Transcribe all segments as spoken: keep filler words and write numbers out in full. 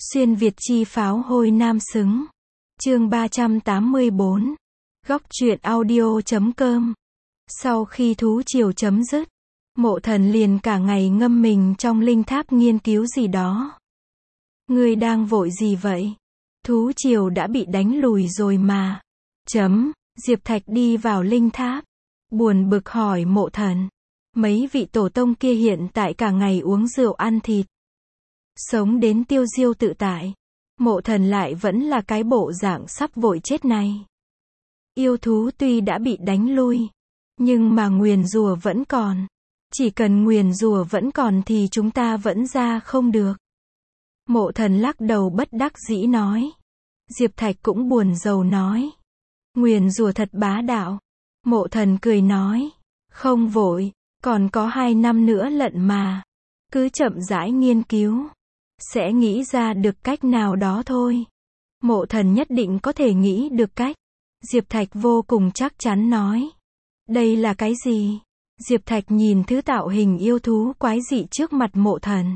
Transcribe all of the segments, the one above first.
Xuyên Việt chi pháo hôi nam xứng. Chương ba trăm tám mươi bốn. Góc truyện audio chấm com. Sau khi thú triều chấm dứt, Mộ Thần liền cả ngày ngâm mình trong linh tháp nghiên cứu gì đó. Ngươi đang vội gì vậy? Thú triều đã bị đánh lùi rồi mà. Chấm, Diệp Thạch đi vào linh tháp, buồn bực hỏi Mộ Thần. Mấy vị tổ tông kia hiện tại cả ngày uống rượu ăn thịt, sống đến tiêu diêu tự tại. Mộ Thần lại vẫn là cái bộ dạng sắp vội chết này. Yêu thú tuy đã bị đánh lui, nhưng mà nguyền rủa vẫn còn. Chỉ cần nguyền rủa vẫn còn thì chúng ta vẫn ra không được. Mộ Thần lắc đầu bất đắc dĩ nói. Diệp Thạch cũng buồn rầu nói. Nguyền rủa thật bá đạo. Mộ Thần cười nói. Không vội, còn có hai năm nữa lận mà. Cứ chậm rãi nghiên cứu, sẽ nghĩ ra được cách nào đó thôi. Mộ Thần nhất định có thể nghĩ được cách. Diệp Thạch vô cùng chắc chắn nói. Đây là cái gì? Diệp Thạch nhìn thứ tạo hình yêu thú quái dị trước mặt Mộ Thần.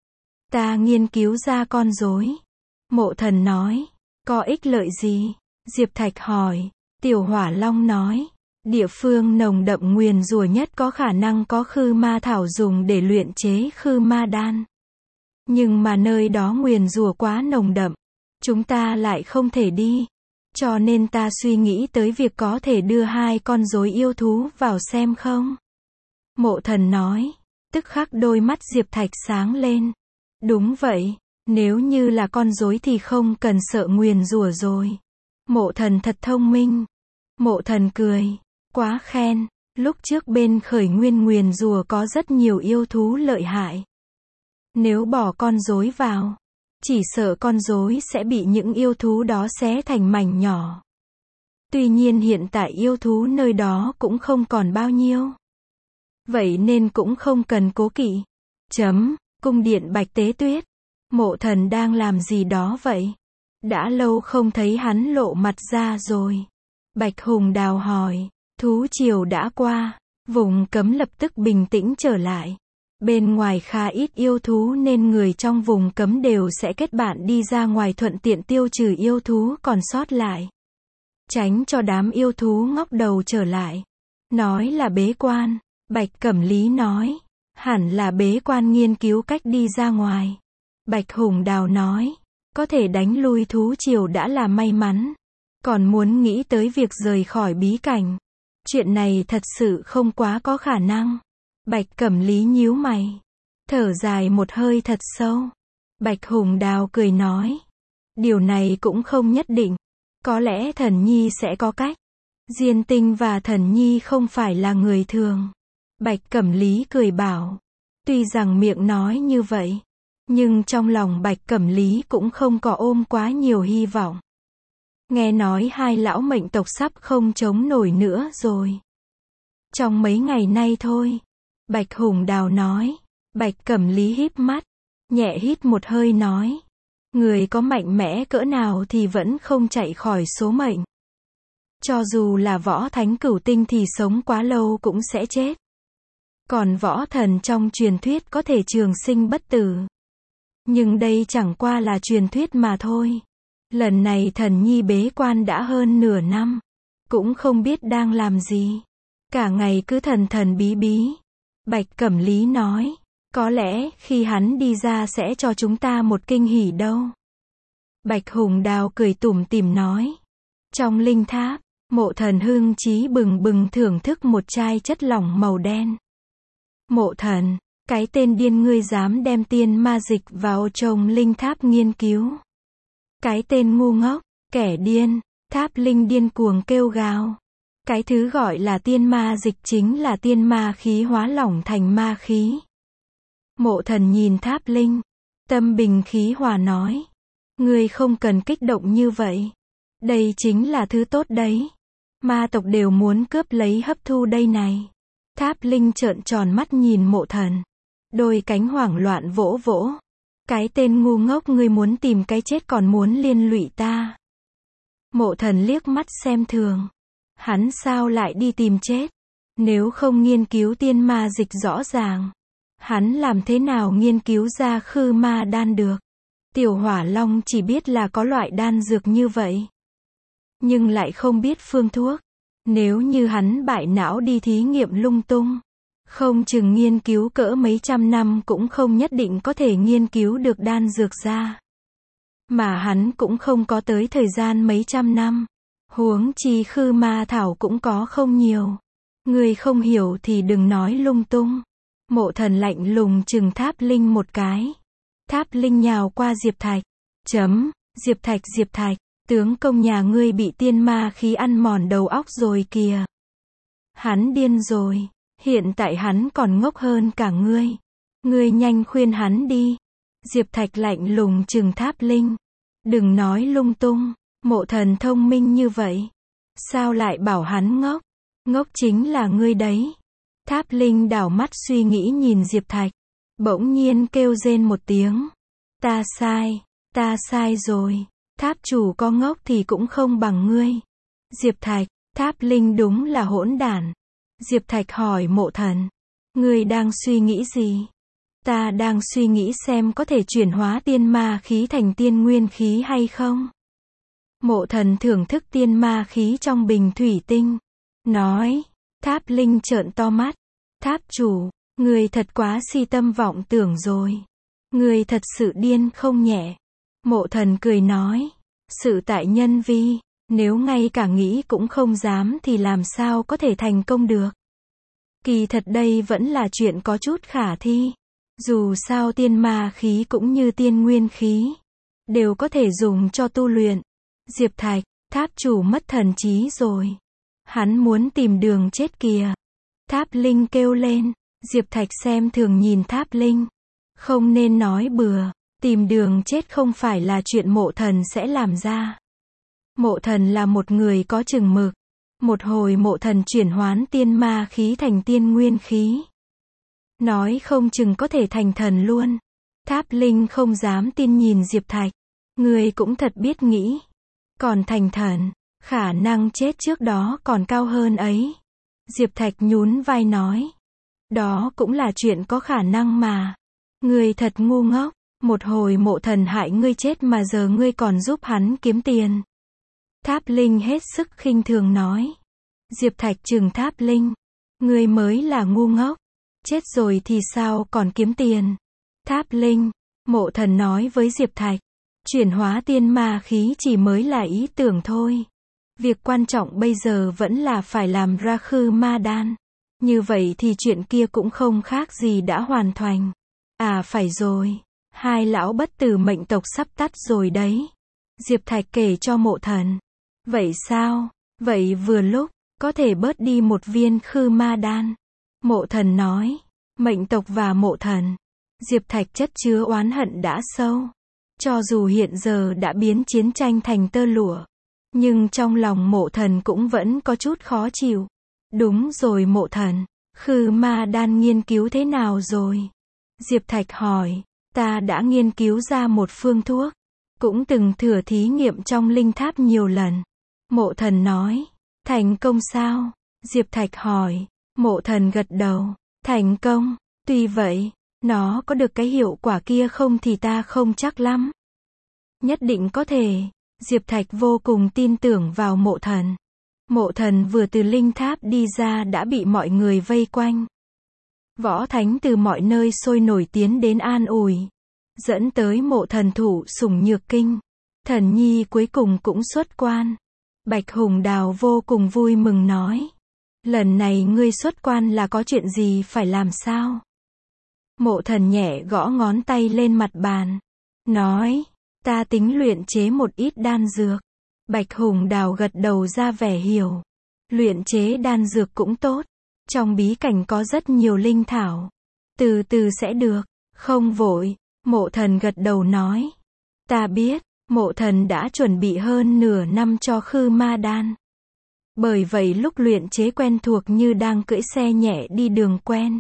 Ta nghiên cứu ra con rối. Mộ Thần nói. Có ích lợi gì? Diệp Thạch hỏi. Tiểu Hỏa Long nói. Địa phương nồng đậm nguyền rủa nhất có khả năng có khư ma thảo dùng để luyện chế khư ma đan. Nhưng mà nơi đó nguyền rủa quá nồng đậm, chúng ta lại không thể đi. Cho nên ta suy nghĩ tới việc có thể đưa hai con rối yêu thú vào xem không? Mộ Thần nói. Tức khắc đôi mắt Diệp Thạch sáng lên. Đúng vậy, nếu như là con rối thì không cần sợ nguyền rủa rồi. Mộ Thần thật thông minh. Mộ Thần cười. Quá khen, lúc trước bên khởi nguyên nguyền rủa có rất nhiều yêu thú lợi hại. Nếu bỏ con rối vào, chỉ sợ con rối sẽ bị những yêu thú đó xé thành mảnh nhỏ. Tuy nhiên hiện tại yêu thú nơi đó cũng không còn bao nhiêu. Vậy nên cũng không cần cố kỵ. Chấm, cung điện Bạch Tế Tuyết. Mộ Thần đang làm gì đó vậy? Đã lâu không thấy hắn lộ mặt ra rồi. Bạch Hùng Đào hỏi. Thú triều đã qua, vùng cấm lập tức bình tĩnh trở lại. Bên ngoài khá ít yêu thú nên người trong vùng cấm đều sẽ kết bạn đi ra ngoài thuận tiện tiêu trừ yêu thú còn sót lại. Tránh cho đám yêu thú ngóc đầu trở lại. Nói là bế quan, Bạch Cẩm Lý nói. Hẳn là bế quan nghiên cứu cách đi ra ngoài. Bạch Hùng Đào nói. Có thể đánh lui thú triều đã là may mắn. Còn muốn nghĩ tới việc rời khỏi bí cảnh. Chuyện này thật sự không quá có khả năng. Bạch Cẩm Lý nhíu mày, thở dài một hơi thật sâu. Bạch Hùng Đào cười nói. Điều này cũng không nhất định. Có lẽ Thần Nhi sẽ có cách. Diên Tinh và Thần Nhi không phải là người thường. Bạch Cẩm Lý cười bảo. Tuy rằng miệng nói như vậy, nhưng trong lòng Bạch Cẩm Lý cũng không có ôm quá nhiều hy vọng. Nghe nói hai lão mệnh tộc sắp không chống nổi nữa rồi. Trong mấy ngày nay thôi. Bạch Hùng Đào nói. Bạch Cẩm Lý híp mắt, nhẹ hít một hơi nói. Người có mạnh mẽ cỡ nào thì vẫn không chạy khỏi số mệnh. Cho dù là võ thánh cửu tinh thì sống quá lâu cũng sẽ chết. Còn võ thần trong truyền thuyết có thể trường sinh bất tử. Nhưng đây chẳng qua là truyền thuyết mà thôi. Lần này Thần Nhi bế quan đã hơn nửa năm, cũng không biết đang làm gì. Cả ngày cứ thần thần bí bí. Bạch Cẩm Lý nói. Có lẽ khi hắn đi ra sẽ cho chúng ta một kinh hỉ đâu. Bạch Hùng Đào cười tủm tỉm nói. Trong linh tháp, Mộ Thần hưng trí bừng bừng thưởng thức một chai chất lỏng màu đen. Mộ Thần, cái tên điên ngươi dám đem tiên ma dịch vào trong linh tháp nghiên cứu. Cái tên ngu ngốc, kẻ điên. Tháp Linh điên cuồng kêu gào. Cái thứ gọi là tiên ma dịch chính là tiên ma khí hóa lỏng thành ma khí. Mộ Thần nhìn Tháp Linh, tâm bình khí hòa nói. Ngươi không cần kích động như vậy. Đây chính là thứ tốt đấy. Ma tộc đều muốn cướp lấy hấp thu đây này. Tháp Linh trợn tròn mắt nhìn Mộ Thần. Đôi cánh hoảng loạn vỗ vỗ. Cái tên ngu ngốc ngươi muốn tìm cái chết còn muốn liên lụy ta. Mộ Thần liếc mắt xem thường. Hắn sao lại đi tìm chết? Nếu không nghiên cứu tiên ma dịch rõ ràng, hắn làm thế nào nghiên cứu ra khư ma đan được? Tiểu Hỏa Long chỉ biết là có loại đan dược như vậy, nhưng lại không biết phương thuốc. Nếu như hắn bại não đi thí nghiệm lung tung, không chừng nghiên cứu cỡ mấy trăm năm cũng không nhất định có thể nghiên cứu được đan dược ra. Mà hắn cũng không có tới thời gian mấy trăm năm. Huống chi khư ma thảo cũng có không nhiều. Người không hiểu thì đừng nói lung tung. Mộ Thần lạnh lùng chừng Tháp Linh một cái. Tháp Linh nhào qua Diệp Thạch. Chấm, Diệp Thạch Diệp Thạch, tướng công nhà ngươi bị tiên ma khí ăn mòn đầu óc rồi kìa. Hắn điên rồi, hiện tại hắn còn ngốc hơn cả ngươi. Ngươi nhanh khuyên hắn đi. Diệp Thạch lạnh lùng chừng Tháp Linh. Đừng nói lung tung, Mộ Thần thông minh như vậy. Sao lại bảo hắn ngốc? Ngốc chính là ngươi đấy. Tháp Linh đảo mắt suy nghĩ nhìn Diệp Thạch. Bỗng nhiên kêu rên một tiếng. Ta sai, ta sai rồi. Tháp chủ có ngốc thì cũng không bằng ngươi. Diệp Thạch, Tháp Linh đúng là hỗn đản. Diệp Thạch hỏi Mộ Thần. Ngươi đang suy nghĩ gì? Ta đang suy nghĩ xem có thể chuyển hóa tiên ma khí thành tiên nguyên khí hay không. Mộ Thần thưởng thức tiên ma khí trong bình thủy tinh. Nói. Tháp Linh trợn to mắt. Tháp chủ, người thật quá si tâm vọng tưởng rồi. Người thật sự điên không nhẹ. Mộ Thần cười nói. Sự tại nhân vi, nếu ngay cả nghĩ cũng không dám thì làm sao có thể thành công được. Kỳ thật đây vẫn là chuyện có chút khả thi. Dù sao tiên ma khí cũng như tiên nguyên khí, đều có thể dùng cho tu luyện. Diệp Thạch, tháp chủ mất thần trí rồi. Hắn muốn tìm đường chết kìa. Tháp Linh kêu lên. Diệp Thạch xem thường nhìn Tháp Linh. Không nên nói bừa. Tìm đường chết không phải là chuyện Mộ Thần sẽ làm ra. Mộ Thần là một người có chừng mực. Một hồi Mộ Thần chuyển hoán tiên ma khí thành tiên nguyên khí, nói không chừng có thể thành thần luôn. Tháp Linh không dám tin nhìn Diệp Thạch. Người cũng thật biết nghĩ. Còn thành thần, khả năng chết trước đó còn cao hơn ấy. Diệp Thạch nhún vai nói. Đó cũng là chuyện có khả năng mà. Người thật ngu ngốc. Một hồi Mộ Thần hại ngươi chết mà giờ ngươi còn giúp hắn kiếm tiền. Tháp Linh hết sức khinh thường nói. Diệp Thạch trừng Tháp Linh. Ngươi mới là ngu ngốc. Chết rồi thì sao còn kiếm tiền. Tháp Linh. Mộ Thần nói với Diệp Thạch. Chuyển hóa tiên ma khí chỉ mới là ý tưởng thôi. Việc quan trọng bây giờ vẫn là phải làm ra khư ma đan. Như vậy thì chuyện kia cũng không khác gì đã hoàn thành. À phải rồi. Hai lão bất tử mệnh tộc sắp tắt rồi đấy. Diệp Thạch kể cho Mộ Thần. Vậy sao? Vậy vừa lúc, có thể bớt đi một viên khư ma đan. Mộ Thần nói. Mệnh tộc và Mộ Thần. Diệp Thạch chất chứa oán hận đã sâu. Cho dù hiện giờ đã biến chiến tranh thành tơ lụa, nhưng trong lòng Mộ Thần cũng vẫn có chút khó chịu. Đúng rồi Mộ Thần, khư ma đan nghiên cứu thế nào rồi? Diệp Thạch hỏi. Ta đã nghiên cứu ra một phương thuốc. Cũng từng thử thí nghiệm trong linh tháp nhiều lần. Mộ Thần nói. Thành công sao? Diệp Thạch hỏi. Mộ Thần gật đầu. Thành công. Tuy vậy, nó có được cái hiệu quả kia không thì ta không chắc lắm. Nhất định có thể. Diệp Thạch vô cùng tin tưởng vào Mộ Thần. Mộ Thần vừa từ linh tháp đi ra đã bị mọi người vây quanh. Võ thánh từ mọi nơi sôi nổi tiến đến an ủi. Dẫn tới Mộ Thần thụ sủng nhược kinh. Thần nhi cuối cùng cũng xuất quan. Bạch Hùng Đào vô cùng vui mừng nói. Lần này ngươi xuất quan là có chuyện gì phải làm sao? Mộ Thần nhẹ gõ ngón tay lên mặt bàn. Nói. Ta tính luyện chế một ít đan dược. Bạch Hùng Đào gật đầu ra vẻ hiểu. Luyện chế đan dược cũng tốt. Trong bí cảnh có rất nhiều linh thảo. Từ từ sẽ được. Không vội. Mộ Thần gật đầu nói. Ta biết. Mộ Thần đã chuẩn bị hơn nửa năm cho khư ma đan. Bởi vậy lúc luyện chế quen thuộc như đang cưỡi xe nhẹ đi đường quen.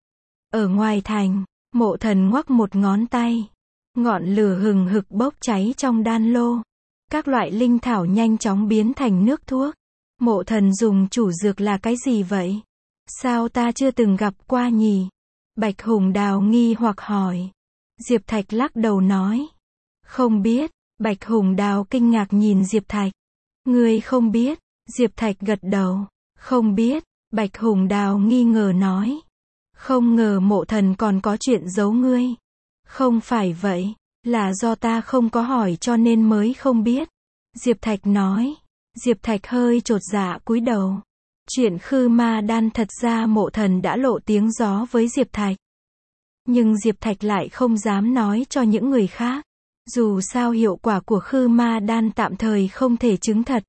Ở ngoài thành, Mộ Thần ngoắc một ngón tay. Ngọn lửa hừng hực bốc cháy trong đan lô. Các loại linh thảo nhanh chóng biến thành nước thuốc. Mộ Thần dùng chủ dược là cái gì vậy? Sao ta chưa từng gặp qua nhỉ? Bạch Hùng Đào nghi hoặc hỏi. Diệp Thạch lắc đầu nói. Không biết. Bạch Hùng Đào kinh ngạc nhìn Diệp Thạch. Ngươi không biết. Diệp Thạch gật đầu. Không biết. Bạch Hùng Đào nghi ngờ nói. Không ngờ Mộ Thần còn có chuyện giấu ngươi. Không phải vậy. Là do ta không có hỏi cho nên mới không biết. Diệp Thạch nói. Diệp Thạch hơi chột dạ cúi đầu. Chuyện Khư Ma Đan thật ra Mộ Thần đã lộ tiếng gió với Diệp Thạch. Nhưng Diệp Thạch lại không dám nói cho những người khác. Dù sao hiệu quả của Khư Ma Đan tạm thời không thể chứng thật.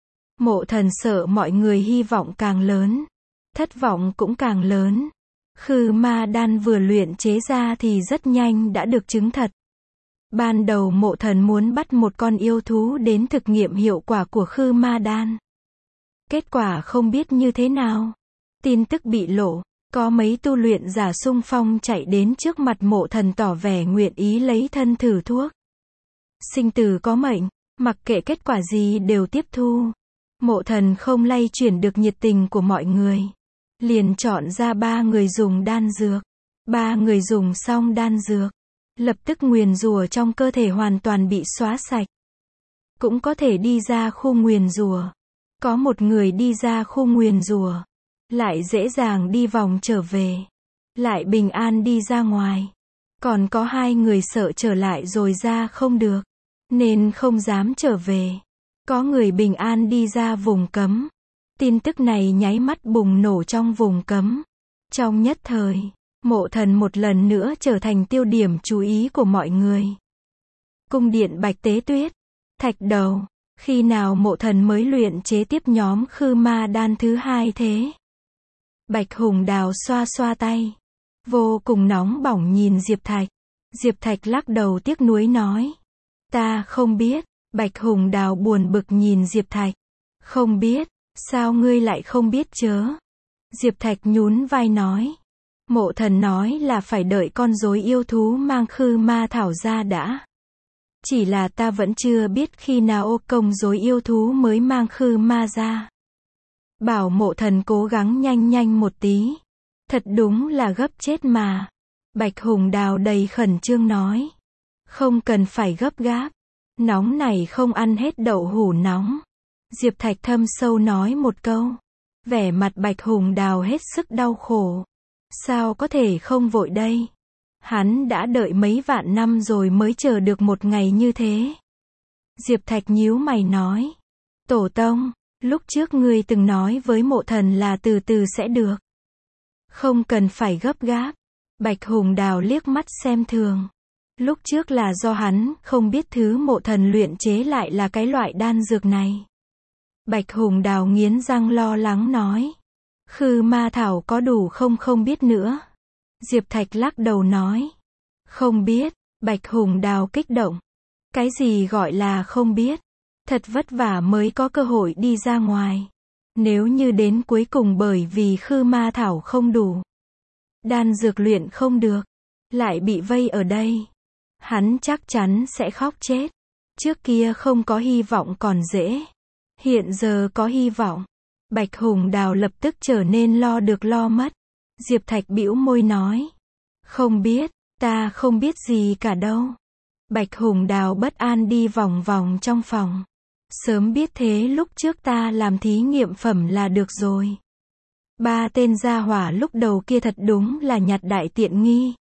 Mộ Thần sợ mọi người hy vọng càng lớn, thất vọng cũng càng lớn. Khư Ma Đan vừa luyện chế ra thì rất nhanh đã được chứng thật. Ban đầu Mộ Thần muốn bắt một con yêu thú đến thực nghiệm hiệu quả của Khư Ma Đan. Kết quả không biết như thế nào. Tin tức bị lộ, có mấy tu luyện giả xung phong chạy đến trước mặt Mộ Thần tỏ vẻ nguyện ý lấy thân thử thuốc. Sinh tử có mệnh, mặc kệ kết quả gì đều tiếp thu. Mộ Thần không lay chuyển được nhiệt tình của mọi người. Liền chọn ra ba người dùng đan dược. Ba người dùng xong đan dược. Lập tức nguyền rủa trong cơ thể hoàn toàn bị xóa sạch. Cũng có thể đi ra khu nguyền rủa. Có một người đi ra khu nguyền rủa. Lại dễ dàng đi vòng trở về. Lại bình an đi ra ngoài. Còn có hai người sợ trở lại rồi ra không được. Nên không dám trở về. Có người bình an đi ra vùng cấm. Tin tức này nháy mắt bùng nổ trong vùng cấm. Trong nhất thời, Mộ Thần một lần nữa trở thành tiêu điểm chú ý của mọi người. Cung điện Bạch Tế Tuyết. Thạch Đầu, khi nào Mộ Thần mới luyện chế tiếp nhóm Khư Ma Đan thứ hai thế? Bạch Hùng Đào xoa xoa tay. Vô cùng nóng bỏng nhìn Diệp Thạch. Diệp Thạch lắc đầu tiếc nuối nói. Ta không biết. Bạch Hùng Đào buồn bực nhìn Diệp Thạch. Không biết. Sao ngươi lại không biết chớ? Diệp Thạch nhún vai nói. Mộ Thần nói là phải đợi con rối yêu thú mang Khư Ma Thảo ra đã. Chỉ là ta vẫn chưa biết khi nào ô công rối yêu thú mới mang Khư Ma ra. Bảo Mộ Thần cố gắng nhanh nhanh một tí. Thật đúng là gấp chết mà. Bạch Hùng Đào đầy khẩn trương nói. Không cần phải gấp gáp. Nóng này không ăn hết đậu hũ nóng. Diệp Thạch thâm sâu nói một câu. Vẻ mặt Bạch Hùng Đào hết sức đau khổ. Sao có thể không vội đây? Hắn đã đợi mấy vạn năm rồi mới chờ được một ngày như thế. Diệp Thạch nhíu mày nói. Tổ tông, lúc trước ngươi từng nói với Mộ Thần là từ từ sẽ được. Không cần phải gấp gáp. Bạch Hùng Đào liếc mắt xem thường. Lúc trước là do hắn không biết thứ Mộ Thần luyện chế lại là cái loại đan dược này. Bạch Hùng Đào nghiến răng lo lắng nói. Khư Ma Thảo có đủ không không biết nữa. Diệp Thạch lắc đầu nói. Không biết. Bạch Hùng Đào kích động. Cái gì gọi là không biết? Thật vất vả mới có cơ hội đi ra ngoài. Nếu như đến cuối cùng bởi vì Khư Ma Thảo không đủ, đan dược luyện không được, lại bị vây ở đây, hắn chắc chắn sẽ khóc chết. Trước kia không có hy vọng còn dễ. Hiện giờ có hy vọng. Bạch Hùng Đào lập tức trở nên lo được lo mất. Diệp Thạch bĩu môi nói. Không biết, ta không biết gì cả đâu. Bạch Hùng Đào bất an đi vòng vòng trong phòng. Sớm biết thế lúc trước ta làm thí nghiệm phẩm là được rồi. Ba tên gia hỏa lúc đầu kia thật đúng là nhặt đại tiện nghi.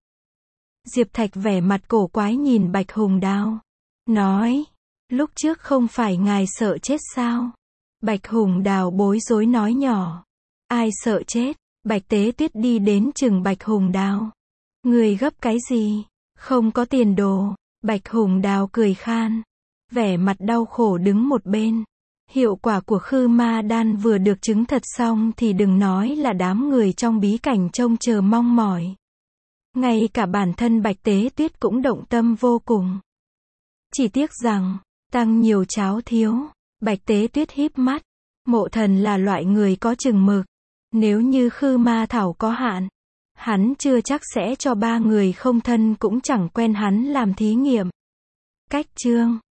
Diệp Thạch vẻ mặt cổ quái nhìn Bạch Hùng Đào. Nói, lúc trước không phải ngài sợ chết sao? Bạch Hùng Đào bối rối nói nhỏ. Ai sợ chết? Bạch Tế Tuyết đi đến chừng Bạch Hùng Đào. Người gấp cái gì? Không có tiền đồ. Bạch Hùng Đào cười khan. Vẻ mặt đau khổ đứng một bên. Hiệu quả của Khư Ma Đan vừa được chứng thật xong thì đừng nói là đám người trong bí cảnh trông chờ mong mỏi. Ngay cả bản thân Bạch Tế Tuyết cũng động tâm vô cùng. Chỉ tiếc rằng, tăng nhiều cháo thiếu. Bạch Tế Tuyết híp mắt. Mộ Thần là loại người có chừng mực. Nếu như Khư Ma Thảo có hạn, hắn chưa chắc sẽ cho ba người không thân cũng chẳng quen hắn làm thí nghiệm. Cách chương